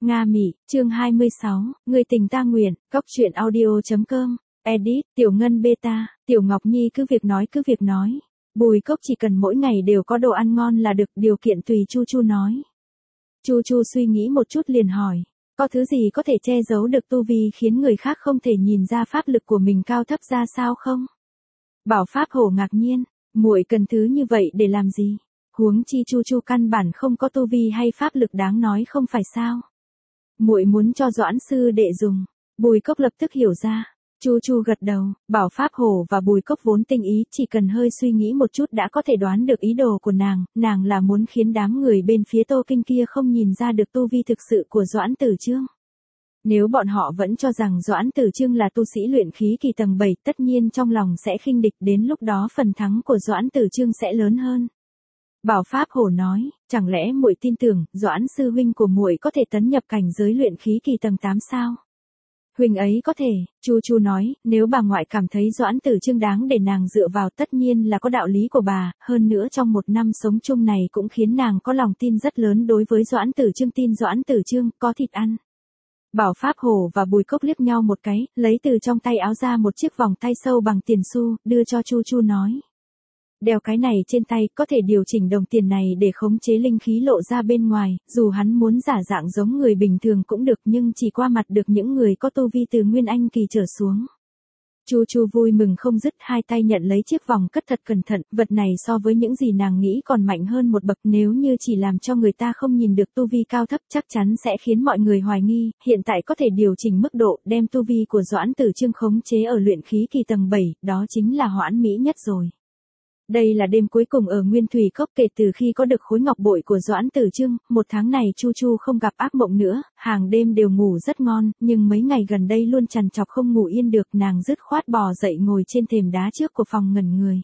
Nga Mị, chương 26, người tình ta nguyện, cóc truyện audio.com, edit, Tiểu Ngân Beta, Tiểu Ngọc Nhi cứ việc nói. Bùi Cốc chỉ cần mỗi ngày đều có đồ ăn ngon là được, điều kiện tùy Chu Chu nói. Chu Chu suy nghĩ một chút liền hỏi, có thứ gì có thể che giấu được tu vi khiến người khác không thể nhìn ra pháp lực của mình cao thấp ra sao không? Bảo Pháp Hổ ngạc nhiên, muội cần thứ như vậy để làm gì? Huống chi Chu Chu căn bản không có tu vi hay pháp lực đáng nói không phải sao? Muội muốn cho Doãn sư đệ dùng. Bùi Cốc lập tức hiểu ra. Chu Chu gật đầu, Bảo Pháp Hổ và Bùi Cốc vốn tinh ý, chỉ cần hơi suy nghĩ một chút đã có thể đoán được ý đồ của nàng là muốn khiến đám người bên phía Tô Kinh kia không nhìn ra được tu vi thực sự của Doãn Tử Chương. Nếu bọn họ vẫn cho rằng Doãn Tử Chương là tu sĩ luyện khí kỳ tầng 7, tất nhiên trong lòng sẽ khinh địch, đến lúc đó phần thắng của Doãn Tử Chương sẽ lớn hơn. Bảo Pháp Hổ nói, chẳng lẽ muội tin tưởng Doãn sư huynh của muội có thể tấn nhập cảnh giới luyện khí kỳ tầng 8 sao? Huynh ấy có thể, Chu Chu nói, nếu bà ngoại cảm thấy Doãn Tử Chương đáng để nàng dựa vào tất nhiên là có đạo lý của bà, hơn nữa trong một năm sống chung này cũng khiến nàng có lòng tin rất lớn đối với Doãn Tử Chương, tin Doãn Tử Chương có thịt ăn. Bảo Pháp Hổ và Bùi Cốc liếc nhau một cái, lấy từ trong tay áo ra một chiếc vòng tay sâu bằng tiền xu, đưa cho Chu Chu nói. Đeo cái này trên tay, có thể điều chỉnh đồng tiền này để khống chế linh khí lộ ra bên ngoài, dù hắn muốn giả dạng giống người bình thường cũng được nhưng chỉ qua mặt được những người có tu vi từ Nguyên Anh kỳ trở xuống. Chu Chu vui mừng không dứt, hai tay nhận lấy chiếc vòng cất thật cẩn thận, vật này so với những gì nàng nghĩ còn mạnh hơn một bậc, nếu như chỉ làm cho người ta không nhìn được tu vi cao thấp chắc chắn sẽ khiến mọi người hoài nghi, hiện tại có thể điều chỉnh mức độ, đem tu vi của Doãn Tử Chương khống chế ở luyện khí kỳ tầng 7, đó chính là hoãn mỹ nhất rồi. Đây là đêm cuối cùng ở Nguyên Thủy Cốc kể từ khi có được khối ngọc bội của Doãn Tử Chương, một tháng này Chu Chu không gặp ác mộng nữa, hàng đêm đều ngủ rất ngon, nhưng mấy ngày gần đây luôn trằn trọc không ngủ yên được, nàng dứt khoát bò dậy ngồi trên thềm đá trước của phòng ngẩn người.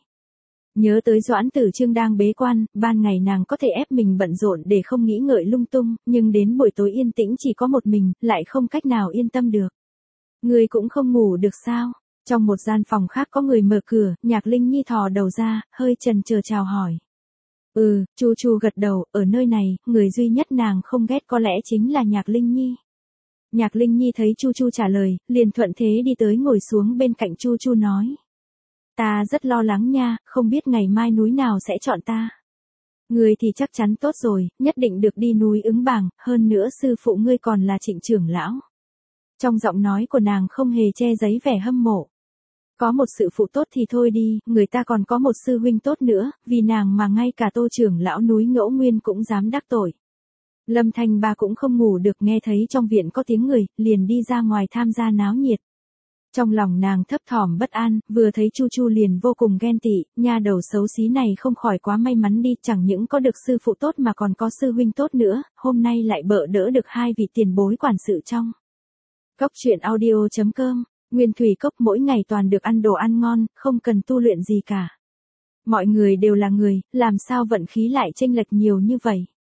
Nhớ tới Doãn Tử Chương đang bế quan, ban ngày nàng có thể ép mình bận rộn để không nghĩ ngợi lung tung, nhưng đến buổi tối yên tĩnh chỉ có một mình, lại không cách nào yên tâm được. Người cũng không ngủ được sao? Trong một gian phòng khác có người mở cửa, Nhạc Linh Nhi thò đầu ra, hơi chần chờ chào hỏi. Chu Chu gật đầu, ở nơi này, người duy nhất nàng không ghét có lẽ chính là Nhạc Linh Nhi. Nhạc Linh Nhi thấy Chu Chu trả lời, liền thuận thế đi tới ngồi xuống bên cạnh Chu Chu nói. Ta rất lo lắng nha, không biết ngày mai núi nào sẽ chọn ta. Người thì chắc chắn tốt rồi, nhất định được đi núi Ứng Bàng, hơn nữa sư phụ ngươi còn là Trịnh trưởng lão. Trong giọng nói của nàng không hề che giấu vẻ hâm mộ. Có một sự phụ tốt thì thôi đi, người ta còn có một sư huynh tốt nữa, vì nàng mà ngay cả Tô trưởng lão núi Ngẫu Nguyên cũng dám đắc tội. Lâm Thanh Ba cũng không ngủ được, nghe thấy trong viện có tiếng người, liền đi ra ngoài tham gia náo nhiệt. Trong lòng nàng thấp thỏm bất an, vừa thấy Chu Chu liền vô cùng ghen tị, nha đầu xấu xí này không khỏi quá may mắn đi, chẳng những có được sư phụ tốt mà còn có sư huynh tốt nữa, hôm nay lại bợ đỡ được hai vị tiền bối quản sự trong. Cóc truyện audio.com, Nguyên Thủy Cốc mỗi ngày toàn được ăn đồ ăn ngon, không cần tu luyện gì cả. Mọi người đều là người, làm sao vận khí lại chênh lệch nhiều như vậy?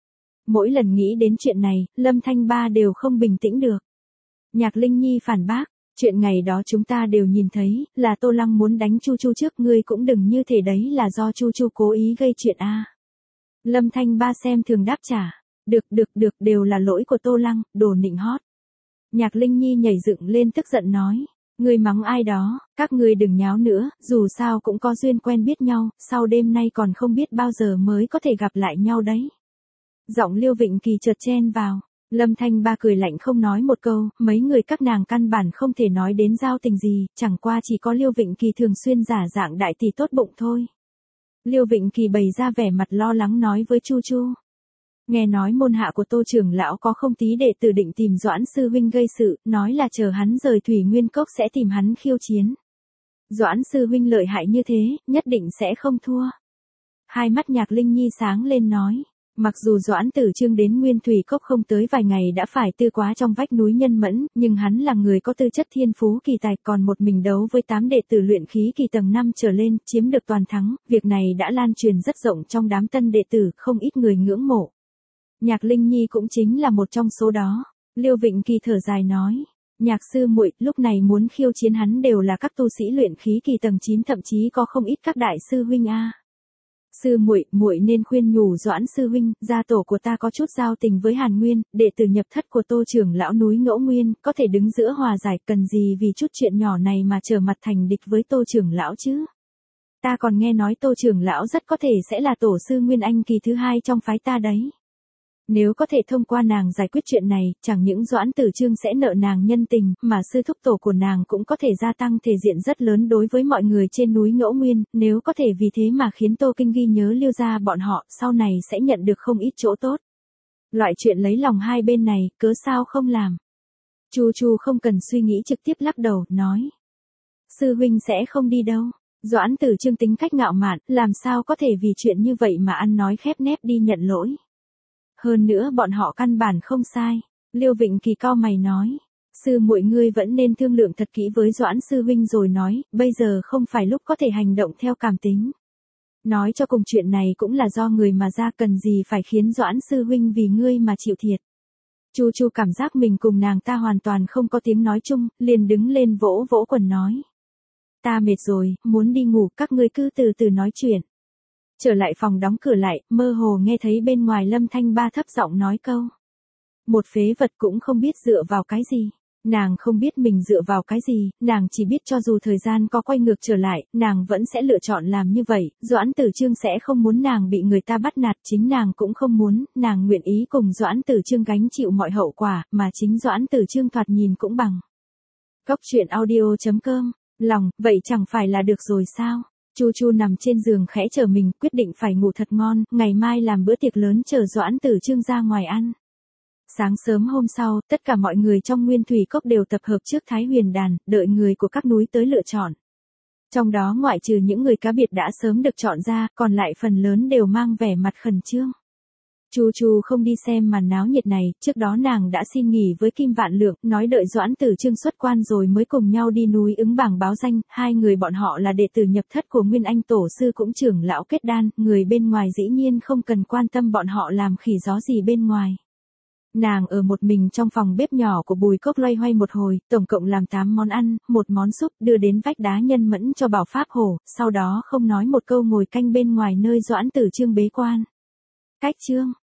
Mỗi lần nghĩ đến chuyện này, Lâm Thanh Ba đều không bình tĩnh được. Nhạc Linh Nhi phản bác, chuyện ngày đó chúng ta đều nhìn thấy, là Tô Lăng muốn đánh Chu Chu trước, ngươi cũng đừng như thế, đấy là do Chu Chu cố ý gây chuyện a. Lâm Thanh Ba xem thường đáp trả, được, đều là lỗi của Tô Lăng, đồ nịnh hót. Nhạc Linh Nhi nhảy dựng lên tức giận nói, ngươi mắng ai đó, các ngươi đừng nháo nữa, dù sao cũng có duyên quen biết nhau, sau đêm nay còn không biết bao giờ mới có thể gặp lại nhau đấy. Giọng Liêu Vịnh Kỳ chợt chen vào, Lâm Thanh Ba cười lạnh không nói một câu, mấy người các nàng căn bản không thể nói đến giao tình gì, chẳng qua chỉ có Liêu Vịnh Kỳ thường xuyên giả dạng đại tỷ tốt bụng thôi. Liêu Vịnh Kỳ bày ra vẻ mặt lo lắng nói với Chu Chu. Nghe nói môn hạ của Tô trưởng lão có không tí đệ tử định tìm Doãn sư huynh gây sự, nói là chờ hắn rời Thủy Nguyên Cốc sẽ tìm hắn khiêu chiến. Doãn sư huynh lợi hại như thế, nhất định sẽ không thua. Hai mắt Nhạc Linh Nhi sáng lên nói, mặc dù Doãn Tử Chương đến Nguyên Thủy Cốc không tới vài ngày đã phải tư quá trong vách núi Nhân Mẫn, nhưng hắn là người có tư chất thiên phú kỳ tài, còn một mình đấu với 8 đệ tử luyện khí kỳ tầng 5 trở lên, chiếm được toàn thắng, việc này đã lan truyền rất rộng trong đám tân đệ tử, không ít người ngưỡng mộ. Nhạc Linh Nhi cũng chính là một trong số đó. Liêu Vịnh Kỳ thở dài nói, Nhạc sư muội lúc này muốn khiêu chiến hắn đều là các tu sĩ luyện khí kỳ tầng 9, thậm chí có không ít các đại sư huynh a. Sư muội, muội nên khuyên nhủ Doãn sư huynh, gia tổ của ta có chút giao tình với Hàn Nguyên, đệ tử nhập thất của Tô trưởng lão núi Ngẫu Nguyên, có thể đứng giữa hòa giải, cần gì vì chút chuyện nhỏ này mà trở mặt thành địch với Tô trưởng lão chứ? Ta còn nghe nói Tô trưởng lão rất có thể sẽ là tổ sư Nguyên Anh kỳ thứ 2 trong phái ta đấy. Nếu có thể thông qua nàng giải quyết chuyện này, chẳng những Doãn Tử Chương sẽ nợ nàng nhân tình, mà sư thúc tổ của nàng cũng có thể gia tăng thể diện rất lớn đối với mọi người trên núi Ngẫu Nguyên, nếu có thể vì thế mà khiến Tô Kinh ghi nhớ Liêu gia bọn họ, sau này sẽ nhận được không ít chỗ tốt. Loại chuyện lấy lòng hai bên này, cớ sao không làm? Chu Chu không cần suy nghĩ trực tiếp lắc đầu, nói. Sư huynh sẽ không đi đâu. Doãn Tử Chương tính cách ngạo mạn, làm sao có thể vì chuyện như vậy mà ăn nói khép nép đi nhận lỗi. Hơn nữa bọn họ căn bản không sai. Liêu Vịnh Kỳ cau mày nói. Sư muội ngươi vẫn nên thương lượng thật kỹ với Doãn sư huynh rồi nói, bây giờ không phải lúc có thể hành động theo cảm tính. Nói cho cùng chuyện này cũng là do người mà ra, cần gì phải khiến Doãn sư huynh vì ngươi mà chịu thiệt. Chu Chu cảm giác mình cùng nàng ta hoàn toàn không có tiếng nói chung, liền đứng lên vỗ vỗ quần nói. Ta mệt rồi, muốn đi ngủ, các ngươi cứ từ từ nói chuyện. Trở lại phòng đóng cửa lại, mơ hồ nghe thấy bên ngoài Lâm Thanh Ba thấp giọng nói câu. Một phế vật cũng không biết dựa vào cái gì. Nàng không biết mình dựa vào cái gì, nàng chỉ biết cho dù thời gian có quay ngược trở lại, nàng vẫn sẽ lựa chọn làm như vậy. Doãn Tử Chương sẽ không muốn nàng bị người ta bắt nạt, chính nàng cũng không muốn, nàng nguyện ý cùng Doãn Tử Chương gánh chịu mọi hậu quả, mà chính Doãn Tử Chương thoạt nhìn cũng bằng. Cốc truyện audio.com, lòng, vậy chẳng phải là được rồi sao? Chu Chu nằm trên giường khẽ chờ mình, quyết định phải ngủ thật ngon, ngày mai làm bữa tiệc lớn chờ Doãn Tử Chương ra ngoài ăn. Sáng sớm hôm sau, tất cả mọi người trong Nguyên Thủy Cốc đều tập hợp trước Thái Huyền Đàn, đợi người của các núi tới lựa chọn. Trong đó ngoại trừ những người cá biệt đã sớm được chọn ra, còn lại phần lớn đều mang vẻ mặt khẩn trương. Chu Chu không đi xem màn náo nhiệt này, trước đó nàng đã xin nghỉ với Kim Vạn Lượng, nói đợi Doãn Tử Chương xuất quan rồi mới cùng nhau đi núi ứng bảng báo danh, hai người bọn họ là đệ tử nhập thất của Nguyên Anh tổ sư cũng trưởng lão kết đan, người bên ngoài dĩ nhiên không cần quan tâm bọn họ làm khỉ gió gì bên ngoài. Nàng ở một mình trong phòng bếp nhỏ của Bùi Cốc loay hoay một hồi, tổng cộng làm 8 món ăn, một món súp, đưa đến vách đá nhân mẫn cho Bảo Pháp Hổ, sau đó không nói một câu ngồi canh bên ngoài nơi Doãn Tử Chương bế quan. Cách chương